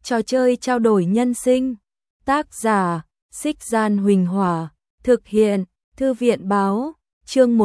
Trò chơi trao đổi nhân sinh. Tác giả: Xích Gian Huỳnh Hỏa. Thực hiện: Thư viện báo. Chương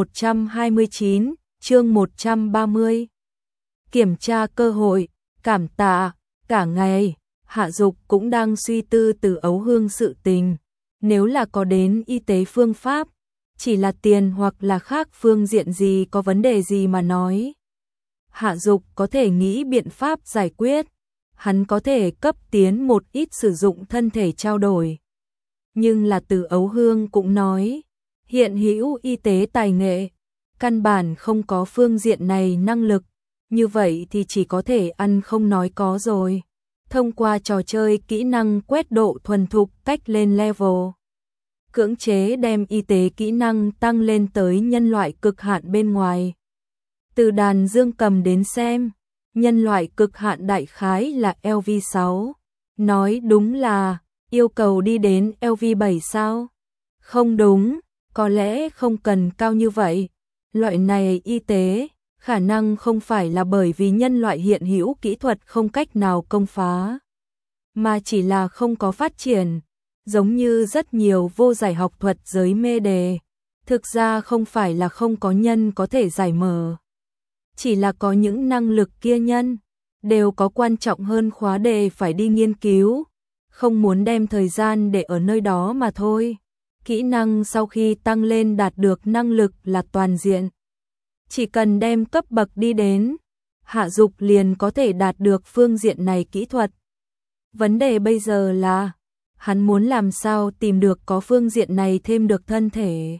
129, chương 130. Kiểm tra cơ hội. Cảm tạ. Cả ngày, Hạ Dục cũng đang suy tư Từ Ấu Hương sự tình. Nếu là có đến y tế phương pháp, chỉ là tiền hoặc là khác phương diện gì có vấn đề gì mà nói. Hạ Dục có thể nghĩ biện pháp giải quyết. Hắn có thể cấp tiến một ít sử dụng thân thể trao đổi. Nhưng là Từ Ấu Hương cũng nói, hiện hữu y tế tài nghệ, căn bản không có phương diện này năng lực, như vậy thì chỉ có thể ăn không nói có rồi. Thông qua trò chơi kỹ năng quét độ thuần thục cách lên level. Cưỡng chế đem y tế kỹ năng tăng lên tới nhân loại cực hạn bên ngoài. Từ đàn dương cầm đến xem, nhân loại cực hạn đại khái là LV6. Nói đúng là yêu cầu đi đến LV7 sao? Không đúng, có lẽ không cần cao như vậy. Loại này y tế, khả năng không phải là bởi vì nhân loại hiện hữu kỹ thuật không cách nào công phá, mà chỉ là không có phát triển. Giống như rất nhiều vô giải học thuật giới mê đề, thực ra không phải là không có nhân có thể giải mở. Chỉ là có những năng lực kia nhân, đều có quan trọng hơn khóa đề phải đi nghiên cứu, không muốn đem thời gian để ở nơi đó mà thôi. Kỹ năng sau khi tăng lên đạt được năng lực là toàn diện. Chỉ cần đem cấp bậc đi đến, Hạ Dục liền có thể đạt được phương diện này kỹ thuật. Vấn đề bây giờ là, hắn muốn làm sao tìm được có phương diện này thêm được thân thể.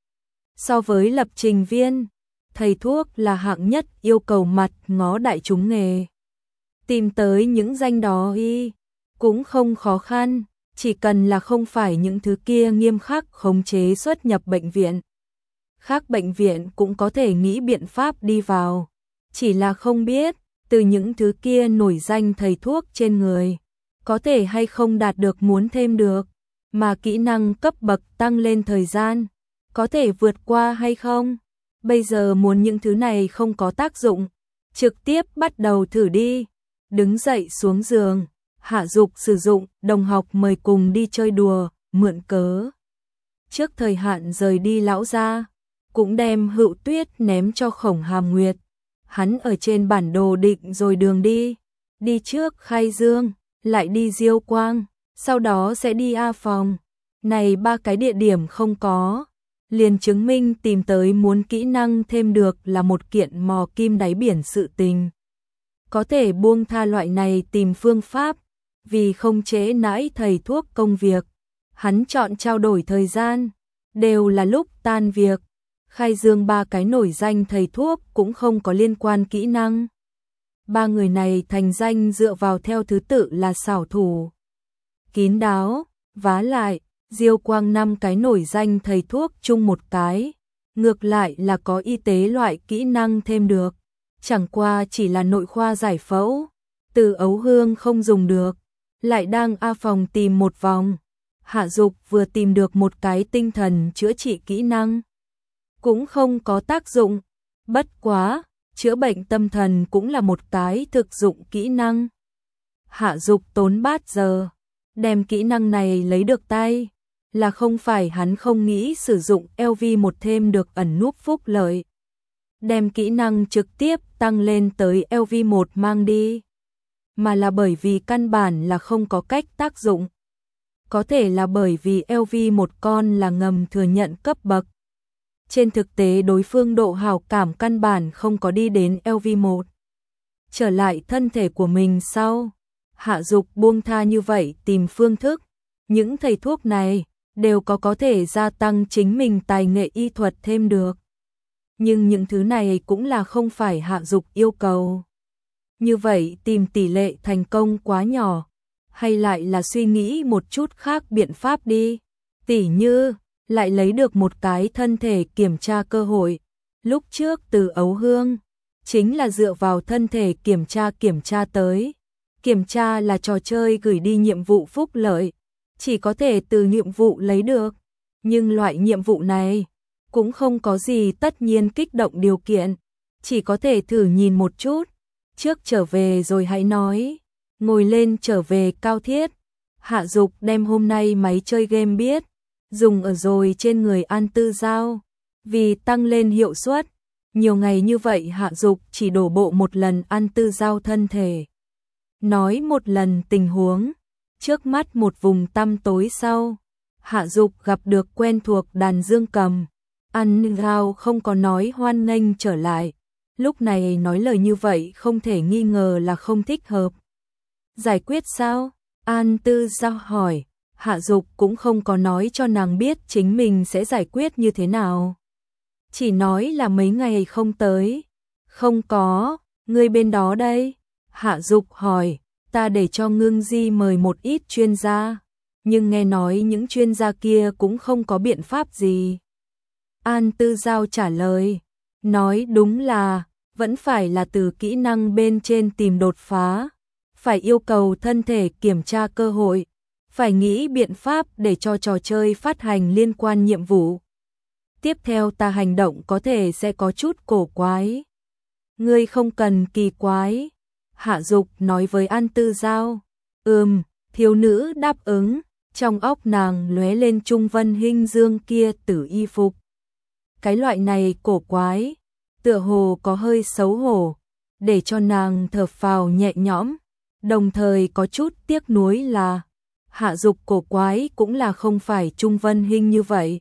So với lập trình viên, thầy thuốc là hạng nhất yêu cầu mặt ngó đại chúng nghề. Tìm tới những danh đó cũng không khó khăn, chỉ cần là không phải những thứ kia nghiêm khắc khống chế xuất nhập bệnh viện. Khác bệnh viện cũng có thể nghĩ biện pháp đi vào, chỉ là không biết từ những thứ kia nổi danh thầy thuốc trên người, có thể hay không đạt được muốn thêm được, mà kỹ năng cấp bậc tăng lên thời gian, có thể vượt qua hay không. Bây giờ muốn những thứ này không có tác dụng, trực tiếp bắt đầu thử đi. Đứng dậy xuống giường, Hạ Dục sử dụng đồng học mời cùng đi chơi đùa, mượn cớ trước thời hạn rời đi lão gia, cũng đem Hựu Tuyết ném cho Khổng Hàm Nguyệt. Hắn ở trên bản đồ định rồi đường đi trước Khai Dương, lại đi Diêu Quang, sau đó sẽ đi A Phòng. Này ba cái địa điểm không có, liền chứng minh tìm tới muốn kỹ năng thêm được là một kiện mò kim đáy biển sự tình. Có thể buông tha loại này tìm phương pháp, vì không trễ nãi thầy thuốc công việc. Hắn chọn trao đổi thời gian, đều là lúc tan việc. Khai Dương ba cái nổi danh thầy thuốc cũng không có liên quan kỹ năng. Ba người này thành danh dựa vào theo thứ tự là xảo thủ, kín đáo, vá lại. Diêu Quang năm cái nổi danh thầy thuốc chung một cái, ngược lại là có y tế loại kỹ năng thêm được, chẳng qua chỉ là nội khoa giải phẫu. Từ Ấu Hương không dùng được, lại đang A Phòng tìm một vòng. Hạ Dục vừa tìm được một cái tinh thần chữa trị kỹ năng, cũng không có tác dụng. Bất quá, chữa bệnh tâm thần cũng là một cái thực dụng kỹ năng. Hạ Dục tốn bát giờ, đem kỹ năng này lấy được tay, là không phải hắn không nghĩ sử dụng LV1 thêm được ẩn núp phúc lợi. Đem kỹ năng trực tiếp tăng lên tới LV1 mang đi, mà là bởi vì căn bản là không có cách tác dụng. Có thể là bởi vì LV1 con là ngầm thừa nhận cấp bậc. Trên thực tế đối phương độ hảo cảm căn bản không có đi đến LV1. Trở lại thân thể của mình sau, Hạ Dục buông tha như vậy tìm phương thức. Những thầy thuốc này đều có thể gia tăng chính mình tài nghệ y thuật thêm được. Nhưng những thứ này cũng là không phải Hạ Dục yêu cầu. Như vậy tìm tỷ lệ thành công quá nhỏ, hay lại là suy nghĩ một chút khác biện pháp đi. Tỉ như, lại lấy được một cái thân thể kiểm tra cơ hội. Lúc trước Từ Ấu Hương, chính là dựa vào thân thể kiểm tra tới. Kiểm tra là trò chơi gửi đi nhiệm vụ phúc lợi, chỉ có thể từ nhiệm vụ lấy được. Nhưng loại nhiệm vụ này, cũng không có gì tất nhiên kích động điều kiện, chỉ có thể thử nhìn một chút, trước trở về rồi hãy nói. ngồi lên trở về Cao Thiết. Hạ Dục đem hôm nay máy chơi game biết, dùng ở rồi trên người An Tư Giao, vì tăng lên hiệu suất. Nhiều ngày như vậy Hạ Dục chỉ đổ bộ một lần An Tư Giao thân thể. Nói một lần tình huống, trước mắt một vùng tăm tối sau, Hạ Dục gặp được quen thuộc đàn dương cầm. An Giao không có nói hoan nghênh trở lại, lúc này nói lời như vậy không thể nghi ngờ là không thích hợp. Giải quyết sao? An Tư Giao hỏi. Hạ Dục cũng không có nói cho nàng biết chính mình sẽ giải quyết như thế nào. Chỉ nói là mấy ngày không tới. Không có, người bên đó đây. Hạ Dục hỏi, ta để cho Ngưng Di mời một ít chuyên gia, nhưng nghe nói những chuyên gia kia cũng không có biện pháp gì. An Tư Giao trả lời, nói đúng là, vẫn phải là từ kỹ năng bên trên tìm đột phá, phải yêu cầu thân thể kiểm tra cơ hội, phải nghĩ biện pháp để cho trò chơi phát hành liên quan nhiệm vụ. Tiếp theo ta hành động có thể sẽ có chút cổ quái. Ngươi không cần kỳ quái. Hạ Dục nói với An Tư Giao. Thiếu nữ đáp ứng, trong óc nàng lóe lên Trung Vân Hinh Dương kia tử y phục. Cái loại này cổ quái, tựa hồ có hơi xấu hổ, để cho nàng thở phào nhẹ nhõm, đồng thời có chút tiếc nuối là Hạ Dục cổ quái cũng là không phải Trung Vân Hinh như vậy.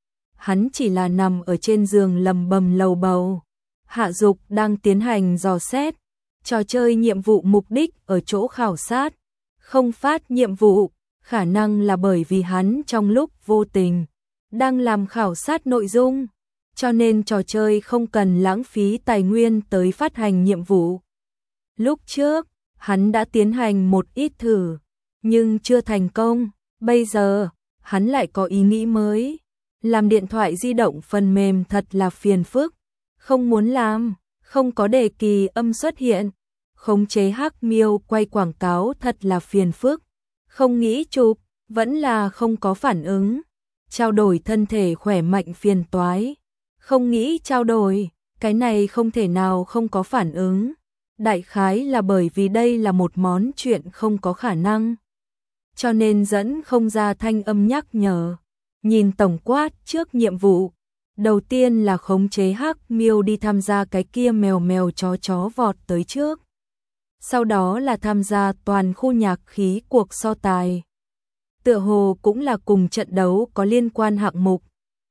Hắn chỉ là nằm ở trên giường lầm bầm lầu bầu. Hạ Dục đang tiến hành dò xét trò chơi nhiệm vụ, mục đích ở chỗ khảo sát, không phát nhiệm vụ, khả năng là bởi vì hắn trong lúc vô tình đang làm khảo sát nội dung, cho nên trò chơi không cần lãng phí tài nguyên tới phát hành nhiệm vụ. Lúc trước, hắn đã tiến hành một ít thử, nhưng chưa thành công, bây giờ, hắn lại có ý nghĩ mới. Làm điện thoại di động phần mềm thật là phiền phức, không muốn làm, không có đề kỳ âm xuất hiện, khống chế hắc miêu quay quảng cáo thật là phiền phức, không nghĩ chụp, vẫn là không có phản ứng, trao đổi thân thể khỏe mạnh phiền toái, không nghĩ trao đổi, cái này không thể nào không có phản ứng, đại khái là bởi vì đây là một món chuyện không có khả năng, cho nên dẫn không ra thanh âm nhắc nhở. Nhìn tổng quát trước nhiệm vụ, đầu tiên là khống chế hắc miêu đi tham gia cái kia mèo mèo chó vọt tới trước. Sau đó là tham gia toàn khu nhạc khí cuộc so tài. Tựa hồ cũng là cùng trận đấu có liên quan hạng mục.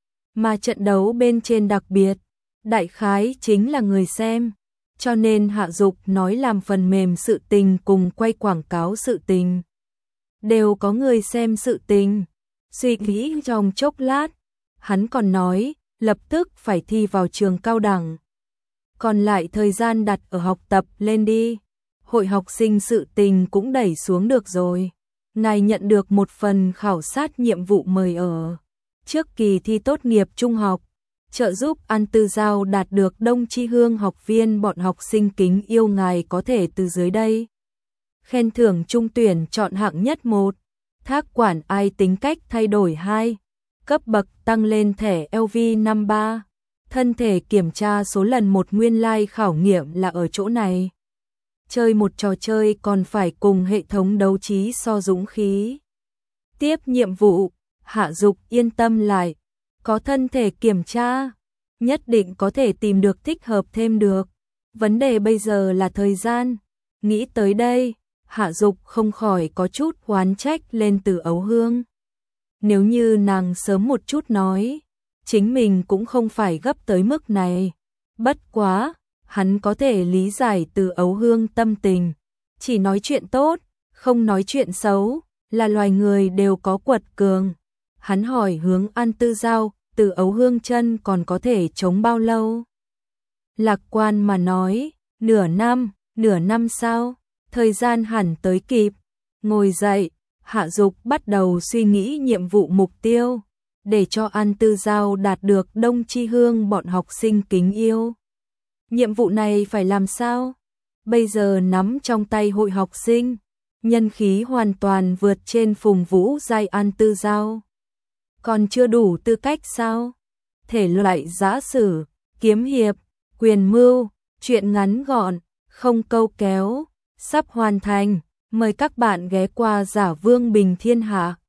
Mà trận đấu bên trên đặc biệt, đại khái chính là người xem. Cho nên Hạ Dục nói làm phần mềm sự tình cùng quay quảng cáo sự tình. Đều có người xem sự tình. Suy nghĩ trong chốc lát, hắn còn nói, lập tức phải thi vào trường cao đẳng. Còn lại thời gian đặt ở học tập lên đi. Hội học sinh sự tình cũng đẩy xuống được rồi. Ngài nhận được một phần khảo sát nhiệm vụ mời ở trước kỳ thi tốt nghiệp trung học, trợ giúp An Tư Giao đạt được Đông Chi Hương học viên, bọn học sinh kính yêu ngài có thể từ dưới đây. Khen thưởng trung tuyển chọn hạng nhất 1. Thác quản ai tính cách thay đổi 2. Cấp bậc tăng lên thẻ LV53. Thân thể kiểm tra số lần 1, nguyên lai khảo nghiệm là ở chỗ này. Chơi một trò chơi còn phải cùng hệ thống đấu trí so dũng khí. Tiếp nhiệm vụ, Hạ Dục yên tâm lại. Có thân thể kiểm tra, nhất định có thể tìm được thích hợp thêm được. Vấn đề bây giờ là thời gian. Nghĩ tới đây, Hạ Dục không khỏi có chút oán trách lên Từ Ấu Hương. Nếu như nàng sớm một chút nói, chính mình cũng không phải gấp tới mức này. Bất quá, hắn có thể lý giải Từ Ấu Hương tâm tình. Chỉ nói chuyện tốt, không nói chuyện xấu, là loài người đều có quật cường. Hắn hỏi hướng An Tư Giao, Từ Ấu Hương chân còn có thể chống bao lâu? Lạc quan mà nói, nửa năm sao? Thời gian hẳn tới kịp. Ngồi dậy, Hạ Dục bắt đầu suy nghĩ nhiệm vụ mục tiêu, để cho An Tư Giao đạt được Đông Chi Hương bọn học sinh kính yêu. Nhiệm vụ này phải làm sao? Bây giờ nắm trong tay hội học sinh, nhân khí hoàn toàn vượt trên Phùng Vũ Giai. An Tư Giao còn chưa đủ tư cách sao? Thể loại giã sử, kiếm hiệp, quyền mưu, truyện ngắn gọn, không câu kéo, sắp hoàn thành. Mời các bạn ghé qua Giả Vương Bình Thiên Hạ.